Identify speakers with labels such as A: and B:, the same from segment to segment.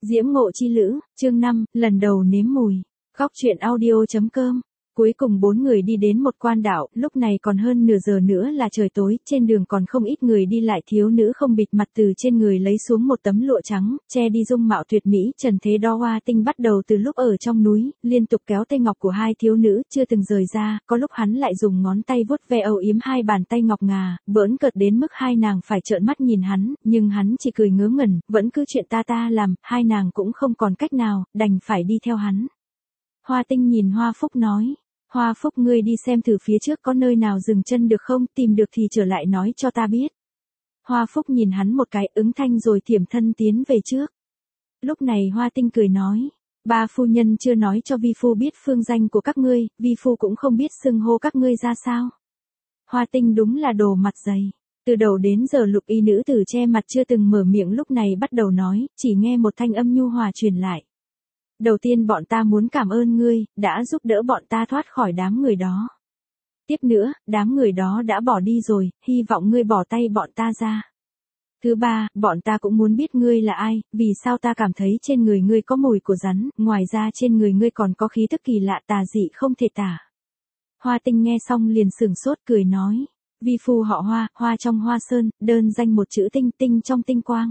A: Diễm ngộ chi lữ, chương 5, lần đầu nếm mùi. Góc truyện audio.com. Cuối cùng 4 người đi đến một quan đảo, lúc này còn hơn nửa giờ nữa là trời tối, trên đường còn không ít người đi lại, thiếu nữ không bịt mặt từ trên người lấy xuống một tấm lụa trắng, che đi dung mạo tuyệt mỹ, trần thế đo hoa tinh bắt đầu từ lúc ở trong núi, liên tục kéo tay ngọc của hai thiếu nữ, chưa từng rời ra, có lúc hắn lại dùng ngón tay vuốt ve âu yếm hai bàn tay ngọc ngà, bỡn cợt đến mức hai nàng phải trợn mắt nhìn hắn, nhưng hắn chỉ cười ngớ ngẩn, vẫn cứ chuyện ta làm, hai nàng cũng không còn cách nào, đành phải đi theo hắn. Hoa Tinh nhìn Hoa Phúc nói. Hoa Phúc, ngươi đi xem thử phía trước có nơi nào dừng chân được không, tìm được thì trở lại nói cho ta biết. Hoa Phúc nhìn hắn một cái, ứng thanh rồi thiểm thân tiến về trước. Lúc này Hoa Tinh cười nói, ba phu nhân chưa nói cho vi phu biết phương danh của các ngươi, vi phu cũng không biết xưng hô các ngươi ra sao. Hoa Tinh đúng là đồ mặt dày. Từ đầu đến giờ lục y nữ tử che mặt chưa từng mở miệng, lúc này bắt đầu nói, chỉ nghe một thanh âm nhu hòa truyền lại. Đầu tiên bọn ta muốn cảm ơn ngươi, đã giúp đỡ bọn ta thoát khỏi đám người đó. Tiếp nữa, đám người đó đã bỏ đi rồi, hy vọng ngươi bỏ tay bọn ta ra. Thứ ba, bọn ta cũng muốn biết ngươi là ai, vì sao ta cảm thấy trên người ngươi có mùi của rắn, ngoài ra trên người ngươi còn có khí tức kỳ lạ tà dị không thể tả. Hoa Tinh nghe xong liền sửng sốt cười nói, vi phu họ Hoa, Hoa trong Hoa Sơn, đơn danh một chữ Tinh, Tinh trong tinh quang.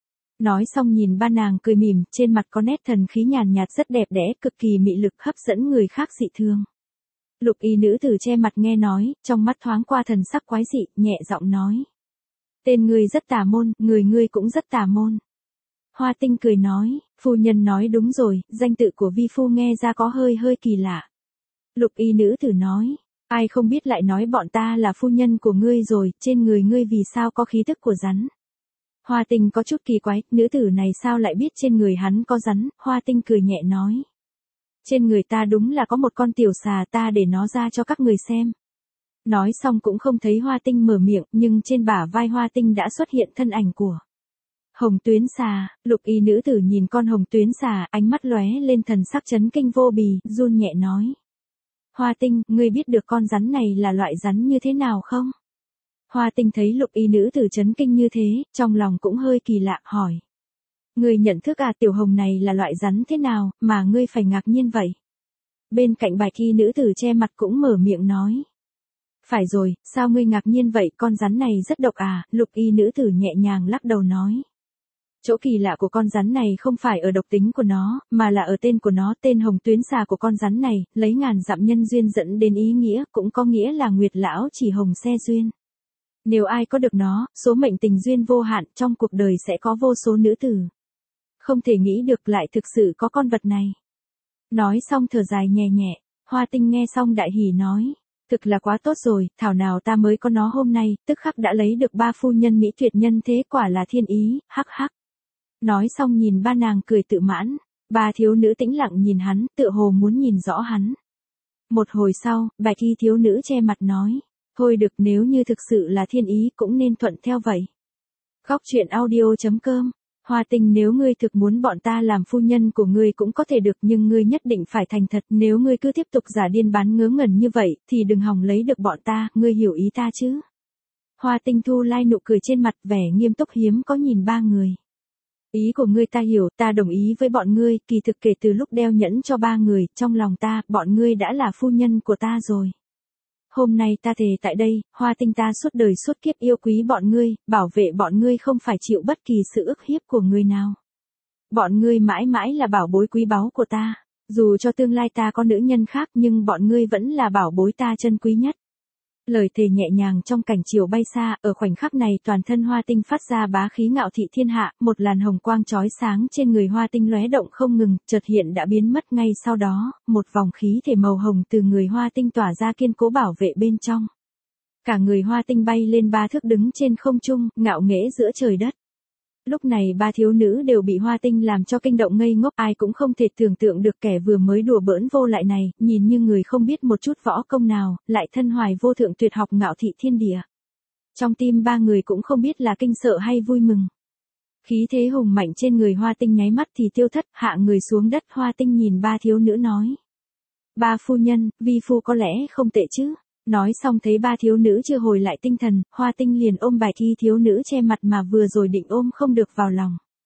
A: Nói xong nhìn ba nàng cười mỉm, trên mặt có nét thần khí nhàn nhạt rất đẹp đẽ, cực kỳ mị lực hấp dẫn người khác dị thương. Lục y nữ tử che mặt nghe nói, trong mắt thoáng qua thần sắc quái dị, nhẹ giọng nói. Tên ngươi rất tà môn, người ngươi cũng rất tà môn. Hoa Tinh cười nói, phu nhân nói đúng rồi, danh tự của vi phu nghe ra có hơi kỳ lạ. Lục y nữ tử nói, ai không biết lại nói bọn ta là phu nhân của ngươi rồi, trên người ngươi vì sao có khí tức của rắn. Hoa Tinh có chút kỳ quái, nữ tử này sao lại biết trên người hắn có rắn, Hoa Tinh cười nhẹ nói. Trên người ta đúng là có một con tiểu xà, ta để nó ra cho các người xem. Nói xong cũng không thấy Hoa Tinh mở miệng, nhưng trên bả vai Hoa Tinh đã xuất hiện thân ảnh của hồng tuyến xà. Lục y nữ tử nhìn con hồng tuyến xà, ánh mắt lóe lên thần sắc chấn kinh vô bì, run nhẹ nói. Hoa Tinh, ngươi biết được con rắn này là loại rắn như thế nào không? Hoa Tinh thấy lục y nữ tử chấn kinh như thế, trong lòng cũng hơi kỳ lạ, hỏi. Ngươi nhận thức à, tiểu hồng này là loại rắn thế nào, mà ngươi phải ngạc nhiên vậy? Bên cạnh bạch y nữ tử che mặt cũng mở miệng nói. Phải rồi, sao ngươi ngạc nhiên vậy, con rắn này rất độc à, lục y nữ tử nhẹ nhàng lắc đầu nói. Chỗ kỳ lạ của con rắn này không phải ở độc tính của nó, mà là ở tên của nó, tên hồng tuyến xà của con rắn này, lấy ngàn dặm nhân duyên dẫn đến ý nghĩa, cũng có nghĩa là nguyệt lão chỉ hồng xe duyên. Nếu ai có được nó, số mệnh tình duyên vô hạn, trong cuộc đời sẽ có vô số nữ tử. Không thể nghĩ được lại thực sự có con vật này. Nói xong thở dài nhẹ nhẹ, Hoa Tinh nghe xong đại hỉ nói. Thực là quá tốt rồi, thảo nào ta mới có nó hôm nay, tức khắc đã lấy được ba phu nhân mỹ tuyệt nhân thế, quả là thiên ý, hắc hắc. Nói xong nhìn ba nàng cười tự mãn, ba thiếu nữ tĩnh lặng nhìn hắn, tựa hồ muốn nhìn rõ hắn. Một hồi sau, bạch y thiếu nữ che mặt nói. Thôi được, nếu như thực sự là thiên ý cũng nên thuận theo vậy. Góc truyện audio.com. Hoa Tinh, nếu ngươi thực muốn bọn ta làm phu nhân của ngươi cũng có thể được, nhưng ngươi nhất định phải thành thật, nếu ngươi cứ tiếp tục giả điên bán ngớ ngẩn như vậy, thì đừng hòng lấy được bọn ta, ngươi hiểu ý ta chứ? Hoa Tinh thu lai nụ cười trên mặt, vẻ nghiêm túc hiếm có nhìn ba người. Ý của ngươi ta hiểu, ta đồng ý với bọn ngươi, kỳ thực kể từ lúc đeo nhẫn cho ba người, trong lòng ta, bọn ngươi đã là phu nhân của ta rồi. Hôm nay ta thề tại đây, Hoa Tinh ta suốt đời suốt kiếp yêu quý bọn ngươi, bảo vệ bọn ngươi không phải chịu bất kỳ sự ức hiếp của người nào. Bọn ngươi mãi mãi là bảo bối quý báu của ta, dù cho tương lai ta có nữ nhân khác nhưng bọn ngươi vẫn là bảo bối ta chân quý nhất. Lời thề nhẹ nhàng trong cảnh chiều bay xa, ở khoảnh khắc này toàn thân Hoa Tinh phát ra bá khí ngạo thị thiên hạ, một làn hồng quang chói sáng trên người Hoa Tinh lóe động không ngừng, chợt hiện đã biến mất ngay sau đó, một vòng khí thể màu hồng từ người Hoa Tinh tỏa ra kiên cố bảo vệ bên trong. Cả người Hoa Tinh bay lên 3 thước đứng trên không trung, ngạo nghễ giữa trời đất. Lúc này ba thiếu nữ đều bị Hoa Tinh làm cho kinh động ngây ngốc, ai cũng không thể tưởng tượng được kẻ vừa mới đùa bỡn vô lại này, nhìn như người không biết một chút võ công nào, lại thân hoài vô thượng tuyệt học ngạo thị thiên địa. Trong tim ba người cũng không biết là kinh sợ hay vui mừng. Khí thế hùng mạnh trên người Hoa Tinh nháy mắt thì tiêu thất, hạ người xuống đất. Hoa Tinh nhìn ba thiếu nữ nói. Ba phu nhân, vi phu có lẽ không tệ chứ. Nói xong thấy ba thiếu nữ chưa hồi lại tinh thần, Hoa Tinh liền ôm bài thi thiếu nữ che mặt mà vừa rồi định ôm không được vào lòng.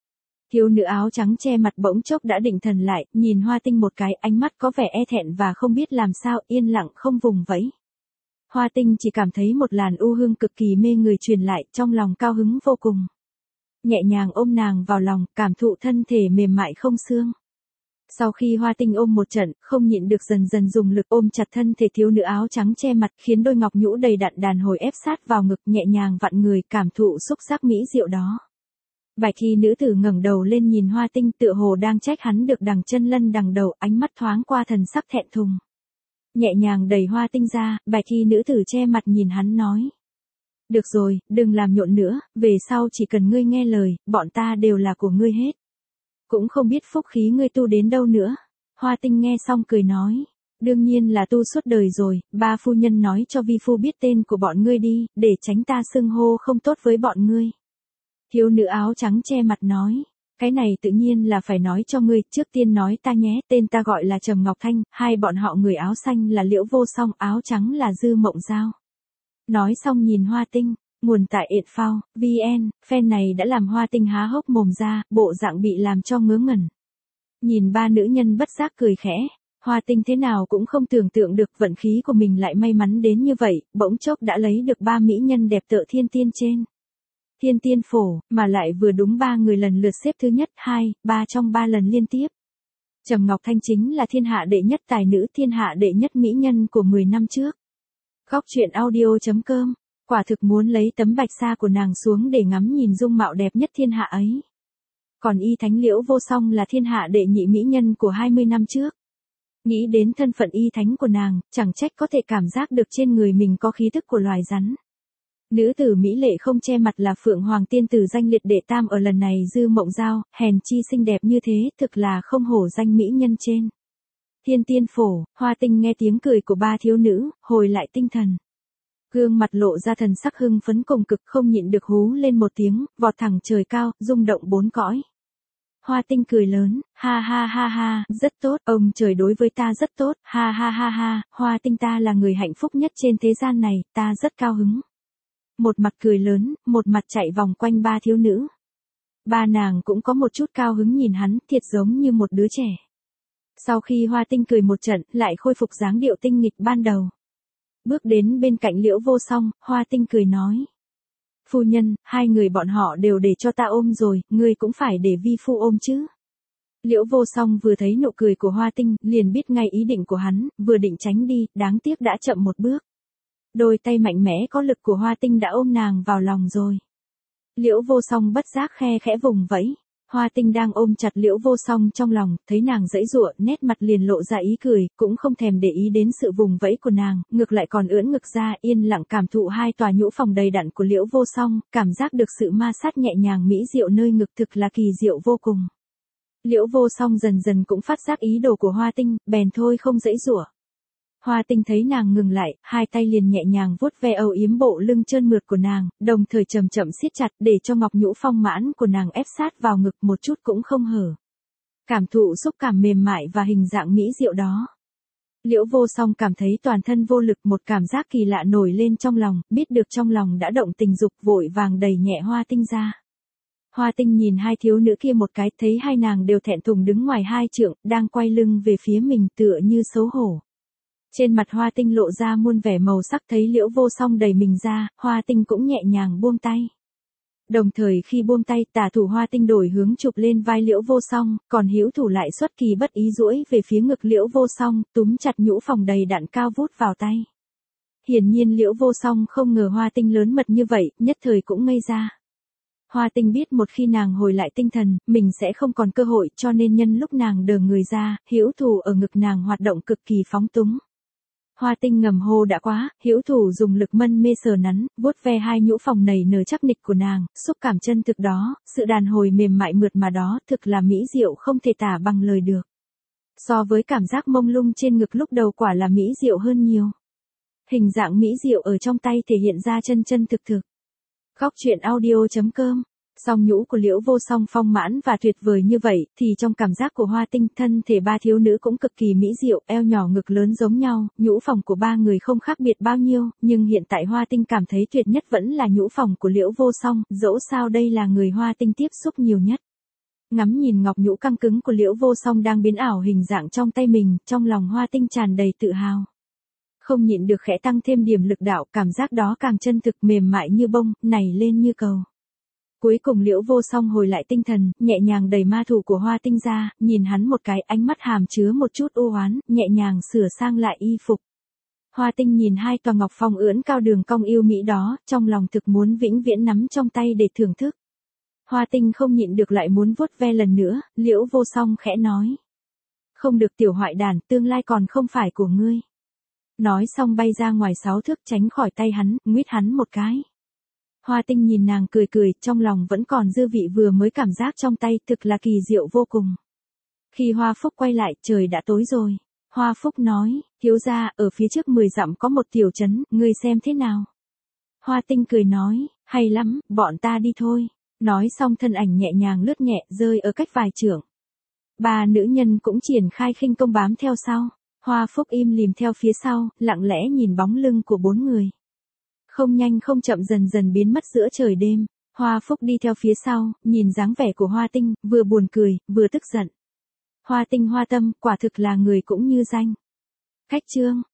A: Thiếu nữ áo trắng che mặt bỗng chốc đã định thần lại, nhìn Hoa Tinh một cái, ánh mắt có vẻ e thẹn và không biết làm sao, yên lặng không vùng vẫy. Hoa Tinh chỉ cảm thấy một làn u hương cực kỳ mê người truyền lại, trong lòng cao hứng vô cùng. Nhẹ nhàng ôm nàng vào lòng, cảm thụ thân thể mềm mại không xương. Sau khi Hoa Tinh ôm một trận, không nhịn được dần dần dùng lực ôm chặt thân thể thiếu nữ áo trắng che mặt, khiến đôi ngọc nhũ đầy đặn đàn hồi ép sát vào ngực, nhẹ nhàng vặn người, cảm thụ xúc giác mỹ diệu đó. Bạch y nữ tử ngẩng đầu lên nhìn Hoa Tinh, tựa hồ đang trách hắn được đằng chân lân đằng đầu, ánh mắt thoáng qua thần sắc thẹn thùng. Nhẹ nhàng đẩy Hoa Tinh ra, bạch y nữ tử che mặt nhìn hắn nói. Được rồi, đừng làm nhộn nữa, về sau chỉ cần ngươi nghe lời, bọn ta đều là của ngươi hết. Cũng không biết phúc khí ngươi tu đến đâu nữa. Hoa Tinh nghe xong cười nói. Đương nhiên là tu suốt đời rồi, ba phu nhân nói cho vi phu biết tên của bọn ngươi đi, để tránh ta xưng hô không tốt với bọn ngươi. Thiếu nữ áo trắng che mặt nói. Cái này tự nhiên là phải nói cho ngươi, trước tiên nói ta nhé, tên ta gọi là Trầm Ngọc Thanh, hai bọn họ người áo xanh là Liễu Vô Song, áo trắng là Dư Mộng Giao. Nói xong nhìn Hoa Tinh, nguồn tại Info, VN, fan này đã làm Hoa Tinh há hốc mồm ra, bộ dạng bị làm cho ngớ ngẩn. Nhìn ba nữ nhân bất giác cười khẽ, Hoa Tinh thế nào cũng không tưởng tượng được vận khí của mình lại may mắn đến như vậy, bỗng chốc đã lấy được ba mỹ nhân đẹp tựa thiên tiên trên. Thiên tiên phổ, mà lại vừa đúng ba người lần lượt xếp thứ nhất, 2, 3 trong 3 lần liên tiếp. Trầm Ngọc Thanh chính là thiên hạ đệ nhất tài nữ, thiên hạ đệ nhất mỹ nhân của 10 năm trước. Khóc chuyện audio.com, quả thực muốn lấy tấm bạch sa của nàng xuống để ngắm nhìn dung mạo đẹp nhất thiên hạ ấy. Còn y thánh Liễu Vô Song là thiên hạ đệ nhị mỹ nhân của 20 năm trước. Nghĩ đến thân phận y thánh của nàng, chẳng trách có thể cảm giác được trên người mình có khí thức của loài rắn. Nữ tử mỹ lệ không che mặt là Phượng Hoàng tiên tử danh liệt đệ tam ở lần này Dư Mộng Giao, hèn chi xinh đẹp như thế, thực là không hổ danh mỹ nhân trên. Thiên tiên phổ, Hoa Tinh nghe tiếng cười của ba thiếu nữ, hồi lại tinh thần. Gương mặt lộ ra thần sắc hưng phấn cùng cực, không nhịn được hú lên một tiếng, vọt thẳng trời cao, rung động bốn cõi. Hoa Tinh cười lớn, ha ha ha ha, rất tốt, ông trời đối với ta rất tốt, ha ha ha ha, Hoa Tinh ta là người hạnh phúc nhất trên thế gian này, ta rất cao hứng. Một mặt cười lớn, một mặt chạy vòng quanh ba thiếu nữ. Ba nàng cũng có một chút cao hứng nhìn hắn, thiệt giống như một đứa trẻ. Sau khi Hoa Tinh cười một trận, lại khôi phục dáng điệu tinh nghịch ban đầu. Bước đến bên cạnh Liễu Vô Song, Hoa Tinh cười nói. Phu nhân, hai người bọn họ đều để cho ta ôm rồi, ngươi cũng phải để vi phu ôm chứ. Liễu Vô Song vừa thấy nụ cười của Hoa Tinh, liền biết ngay ý định của hắn, vừa định tránh đi, đáng tiếc đã chậm một bước. Đôi tay mạnh mẽ có lực của Hoa Tinh đã ôm nàng vào lòng rồi. Liễu Vô Song bất giác khe khẽ vùng vẫy. Hoa Tinh đang ôm chặt Liễu Vô Song trong lòng, thấy nàng giãy giụa, nét mặt liền lộ ra ý cười, cũng không thèm để ý đến sự vùng vẫy của nàng, ngược lại còn ưỡn ngực ra, yên lặng cảm thụ hai tòa nhũ phòng đầy đặn của Liễu Vô Song, cảm giác được sự ma sát nhẹ nhàng mỹ diệu nơi ngực thực là kỳ diệu vô cùng. Liễu Vô Song dần dần cũng phát giác ý đồ của Hoa Tinh, bèn thôi không giãy giụa. Hoa Tinh thấy nàng ngừng lại, hai tay liền nhẹ nhàng vuốt ve âu yếm bộ lưng trơn mượt của nàng, đồng thời chậm chậm siết chặt để cho ngọc nhũ phong mãn của nàng ép sát vào ngực một chút cũng không hở. Cảm thụ xúc cảm mềm mại và hình dạng mỹ diệu đó. Liễu Vô Song cảm thấy toàn thân vô lực, một cảm giác kỳ lạ nổi lên trong lòng, biết được trong lòng đã động tình dục, vội vàng đẩy nhẹ Hoa Tinh ra. Hoa Tinh nhìn hai thiếu nữ kia một cái, thấy hai nàng đều thẹn thùng đứng ngoài hai trượng, đang quay lưng về phía mình tựa như xấu hổ. Trên mặt Hoa Tinh lộ ra muôn vẻ màu sắc, thấy Liễu Vô Song đẩy mình ra, Hoa Tinh cũng nhẹ nhàng buông tay. Đồng thời khi buông tay, tả thủ Hoa Tinh đổi hướng chụp lên vai Liễu Vô Song, còn hữu thủ lại xuất kỳ bất ý duỗi về phía ngực Liễu Vô Song, túm chặt nhũ phòng đầy đặn cao vút vào tay. Hiển nhiên Liễu Vô Song không ngờ Hoa Tinh lớn mật như vậy, nhất thời cũng ngây ra. Hoa Tinh biết một khi nàng hồi lại tinh thần, mình sẽ không còn cơ hội, cho nên nhân lúc nàng đờ người ra, hữu thủ ở ngực nàng hoạt động cực kỳ phóng túng. Hoa Tinh ngầm hô đã quá, hữu thủ dùng lực mân mê sờ nắn, vuốt ve hai nhũ phòng nảy nở chắc nịch của nàng, xúc cảm chân thực đó, sự đàn hồi mềm mại mượt mà đó, thực là mỹ diệu không thể tả bằng lời được. So với cảm giác mông lung trên ngực lúc đầu quả là mỹ diệu hơn nhiều. Hình dạng mỹ diệu ở trong tay thể hiện ra chân chân thực thực. Khóc chuyện audio.com. Song nhũ của Liễu Vô Song phong mãn và tuyệt vời như vậy, thì trong cảm giác của Hoa Tinh, thân thể ba thiếu nữ cũng cực kỳ mỹ diệu, eo nhỏ ngực lớn giống nhau, nhũ phòng của ba người không khác biệt bao nhiêu, nhưng hiện tại Hoa Tinh cảm thấy tuyệt nhất vẫn là nhũ phòng của Liễu Vô Song, dẫu sao đây là người Hoa Tinh tiếp xúc nhiều nhất. Ngắm nhìn ngọc nhũ căng cứng của Liễu Vô Song đang biến ảo hình dạng trong tay mình, trong lòng Hoa Tinh tràn đầy tự hào. Không nhịn được khẽ tăng thêm điểm lực đạo, cảm giác đó càng chân thực, mềm mại như bông, nảy lên như cầu. Cuối cùng Liễu Vô Song hồi lại tinh thần, nhẹ nhàng đẩy ma thủ của Hoa Tinh ra, nhìn hắn một cái, ánh mắt hàm chứa một chút u oán, nhẹ nhàng sửa sang lại y phục. Hoa Tinh nhìn hai tòa ngọc phong ưỡn cao đường cong yêu mỹ đó, trong lòng thực muốn vĩnh viễn nắm trong tay để thưởng thức. Hoa Tinh không nhịn được lại muốn vuốt ve lần nữa, Liễu Vô Song khẽ nói. Không được tiểu hoại đản, tương lai còn không phải của ngươi. Nói xong bay ra ngoài 6 thước tránh khỏi tay hắn, nguyết hắn một cái. Hoa Tinh nhìn nàng cười cười, trong lòng vẫn còn dư vị vừa mới cảm giác trong tay, thực là kỳ diệu vô cùng. Khi Hoa Phúc quay lại, trời đã tối rồi. Hoa Phúc nói, thiếu gia, ở phía trước 10 dặm có một tiểu trấn, ngươi xem thế nào? Hoa Tinh cười nói, hay lắm, bọn ta đi thôi. Nói xong thân ảnh nhẹ nhàng lướt nhẹ, rơi ở cách vài trượng. 3 nữ nhân cũng triển khai khinh công bám theo sau. Hoa Phúc im lìm theo phía sau, lặng lẽ nhìn bóng lưng của 4 người. Không nhanh không chậm dần dần biến mất giữa trời đêm. Hoa Phúc đi theo phía sau, nhìn dáng vẻ của Hoa Tinh, vừa buồn cười, vừa tức giận. Hoa Tinh hoa tâm, quả thực là người cũng như danh. Khách chương.